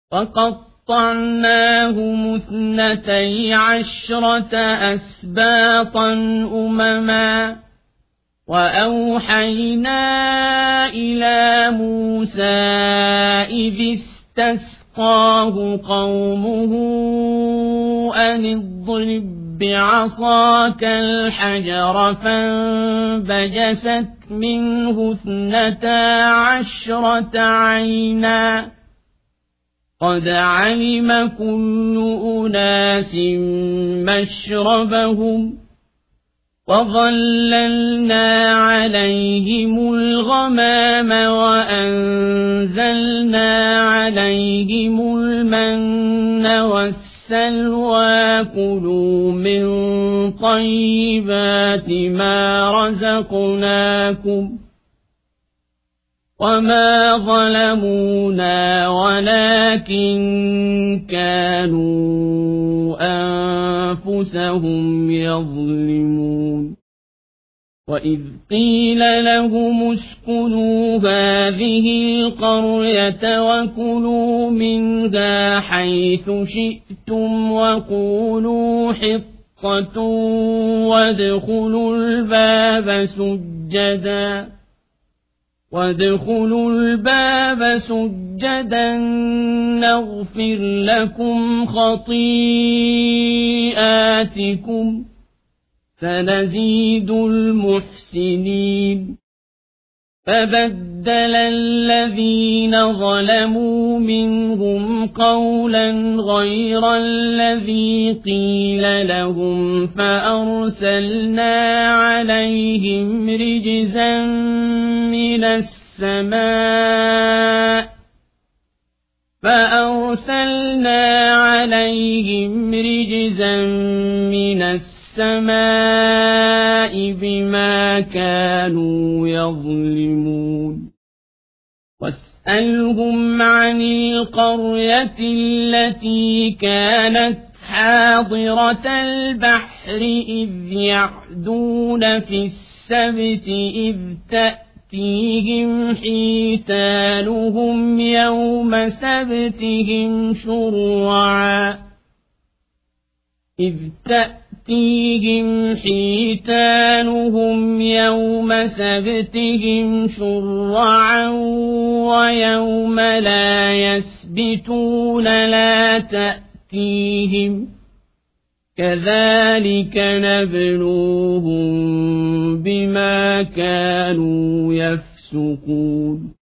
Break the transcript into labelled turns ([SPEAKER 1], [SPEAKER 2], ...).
[SPEAKER 1] وقطعناهم 12 أسباطا أمما وأوحينا إلى موسى إذ استسقاه قومه أن اضرب بعصاك الحجر فانبجست منه 12 عينا قد علم كل أناس مشربهم وظللنا عليهم الغمام وأنزلنا عليهم المن والسلوى كلوا من طيبات ما رزقناكم وما ظلمونا ولكن كانوا أنفسهم يظلمون وإذ قيل لهم اسكنوا هذه القرية وكلوا منها حيث شئتم وقولوا حطة وادخلوا الباب سجدا نغفر لكم خطيئاتكم سنزيد المحسنين فبدل الذين ظلموا منهم قولا غير الذي قيل لهم فأرسلنا عليهم رجزا من السماء بما كانوا يظلمون واسألهم عن القرية التي كانت حاضرة البحر إذ يعدون في السبت إذ تأتيهم حيتانهم يوم شرعا ويوم لا يسبتون لا تأتيهم كذلك نبلوهم بما كانوا يفسقون